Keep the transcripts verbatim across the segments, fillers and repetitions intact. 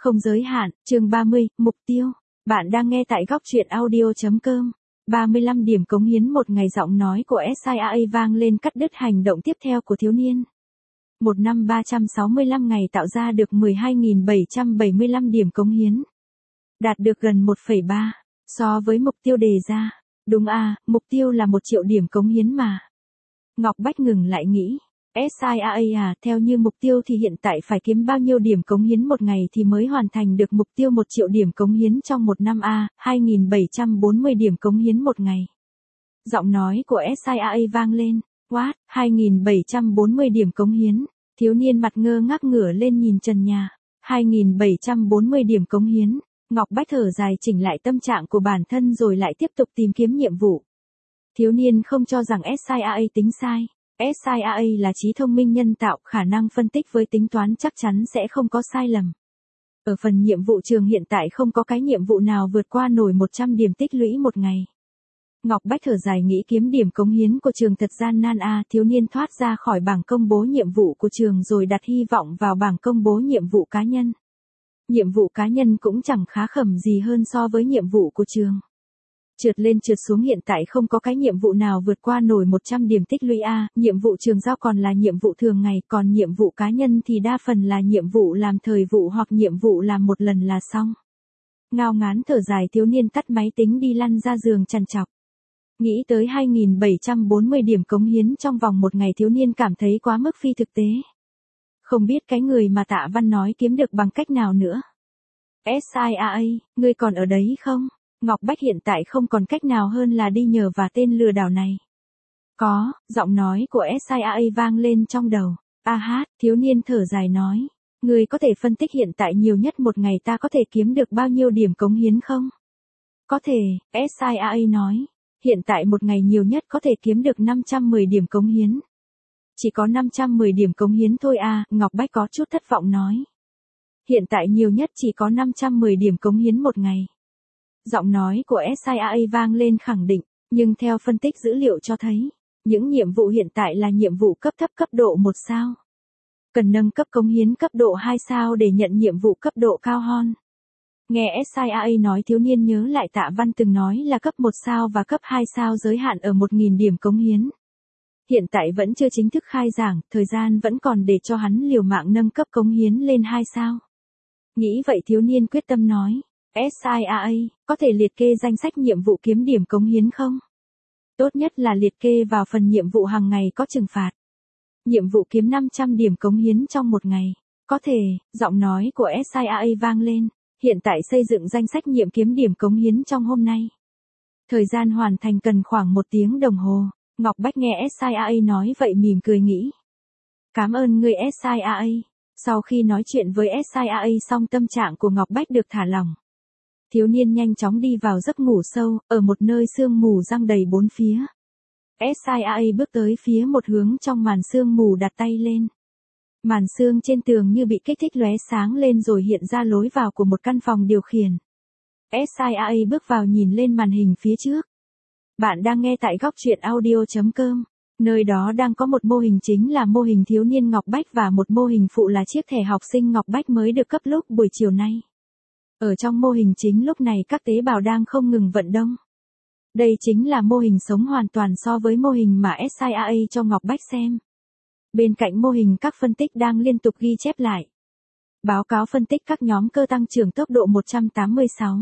Không giới hạn, chương ba mươi, mục tiêu. Bạn đang nghe tại góc truyện audio chấm com. ba mươi lăm điểm cống hiến một ngày, giọng nói của ét i a a vang lên cắt đứt hành động tiếp theo của thiếu niên. Một năm ba trăm sáu mươi lăm ngày tạo ra được mười hai nghìn bảy trăm bảy mươi lăm điểm cống hiến. Đạt được gần một phẩy ba so với mục tiêu đề ra. Đúng à, mục tiêu là một triệu điểm cống hiến mà. Ngọc Bách ngừng lại nghĩ. ét i a a à, theo như mục tiêu thì hiện tại phải kiếm bao nhiêu điểm cống hiến một ngày thì mới hoàn thành được mục tiêu một triệu điểm cống hiến trong một năm a, hai nghìn bảy trăm bốn mươi điểm cống hiến một ngày. Giọng nói của ét i a a vang lên, what, hai nghìn bảy trăm bốn mươi điểm cống hiến, thiếu niên mặt ngơ ngác ngửa lên nhìn trần nhà, hai nghìn bảy trăm bốn mươi điểm cống hiến, Ngọc Bách thở dài chỉnh lại tâm trạng của bản thân rồi lại tiếp tục tìm kiếm nhiệm vụ. Thiếu niên không cho rằng ét i a a tính sai. ét i a a là trí thông minh nhân tạo, khả năng phân tích với tính toán chắc chắn sẽ không có sai lầm. Ở phần nhiệm vụ trường hiện tại không có cái nhiệm vụ nào vượt qua nổi một trăm điểm tích lũy một ngày. Ngọc Bách thở dài nghĩ kiếm điểm cống hiến của trường thật gian nan a, thiếu niên thoát ra khỏi bảng công bố nhiệm vụ của trường rồi đặt hy vọng vào bảng công bố nhiệm vụ cá nhân. Nhiệm vụ cá nhân cũng chẳng khá khẩm gì hơn so với nhiệm vụ của trường. Trượt lên trượt xuống hiện tại không có cái nhiệm vụ nào vượt qua nổi một trăm điểm tích lũy a, nhiệm vụ trường giao còn là nhiệm vụ thường ngày, còn nhiệm vụ cá nhân thì đa phần là nhiệm vụ làm thời vụ hoặc nhiệm vụ làm một lần là xong. Ngao ngán thở dài thiếu niên tắt máy tính đi lăn ra giường trằn trọc. Nghĩ tới hai nghìn bảy trăm bốn mươi điểm cống hiến trong vòng một ngày thiếu niên cảm thấy quá mức phi thực tế. Không biết cái người mà Tạ Văn nói kiếm được bằng cách nào nữa. ét i a a, ngươi còn ở đấy không? Ngọc Bách hiện tại không còn cách nào hơn là đi nhờ và tên lừa đảo này. Có, giọng nói của ét i a a vang lên trong đầu. A hát, thiếu niên thở dài nói. Người có thể phân tích hiện tại nhiều nhất một ngày ta có thể kiếm được bao nhiêu điểm cống hiến không? Có thể, ét i a a nói. Hiện tại một ngày nhiều nhất có thể kiếm được năm trăm mười điểm cống hiến. Chỉ có năm trăm mười điểm cống hiến thôi à, Ngọc Bách có chút thất vọng nói. Hiện tại nhiều nhất chỉ có năm trăm mười điểm cống hiến một ngày. Giọng nói của ét i a a vang lên khẳng định, nhưng theo phân tích dữ liệu cho thấy, những nhiệm vụ hiện tại là nhiệm vụ cấp thấp cấp độ một sao. Cần nâng cấp cống hiến cấp độ hai sao để nhận nhiệm vụ cấp độ cao hơn. Nghe ét i a a nói thiếu niên nhớ lại Tạ Văn từng nói là cấp một sao và cấp hai sao giới hạn ở một nghìn điểm cống hiến. Hiện tại vẫn chưa chính thức khai giảng, thời gian vẫn còn để cho hắn liều mạng nâng cấp cống hiến lên hai sao. Nghĩ vậy thiếu niên quyết tâm nói. ét i a a, có thể liệt kê danh sách nhiệm vụ kiếm điểm cống hiến không? Tốt nhất là liệt kê vào phần nhiệm vụ hàng ngày có trừng phạt. Nhiệm vụ kiếm năm trăm điểm cống hiến trong một ngày. Có thể, giọng nói của ét i a a vang lên. Hiện tại xây dựng danh sách nhiệm kiếm điểm cống hiến trong hôm nay. Thời gian hoàn thành cần khoảng một tiếng đồng hồ. Ngọc Bách nghe ét i a a nói vậy mỉm cười nghĩ. Cảm ơn người ét i a a. Sau khi nói chuyện với ét i a a xong tâm trạng của Ngọc Bách được thả lỏng. Thiếu niên nhanh chóng đi vào giấc ngủ sâu, ở một nơi sương mù giăng đầy bốn phía. ét i a a bước tới phía một hướng trong màn sương mù đặt tay lên. Màn sương trên tường như bị kích thích lóe sáng lên rồi hiện ra lối vào của một căn phòng điều khiển. ét i a a bước vào nhìn lên màn hình phía trước. Bạn đang nghe tại góc truyện audio chấm com. Nơi đó đang có một mô hình chính là mô hình thiếu niên Ngọc Bách và một mô hình phụ là chiếc thẻ học sinh Ngọc Bách mới được cấp lúc buổi chiều nay. Ở trong mô hình chính lúc này các tế bào đang không ngừng vận động. Đây chính là mô hình sống hoàn toàn so với mô hình mà ét i a a cho Ngọc Bách xem. Bên cạnh mô hình các phân tích đang liên tục ghi chép lại. Báo cáo phân tích các nhóm cơ tăng trưởng tốc độ một trăm tám mươi sáu.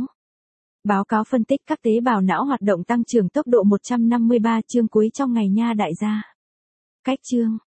Báo cáo phân tích các tế bào não hoạt động tăng trưởng tốc độ một trăm năm mươi ba chương cuối trong ngày nha đại gia. Cách chương,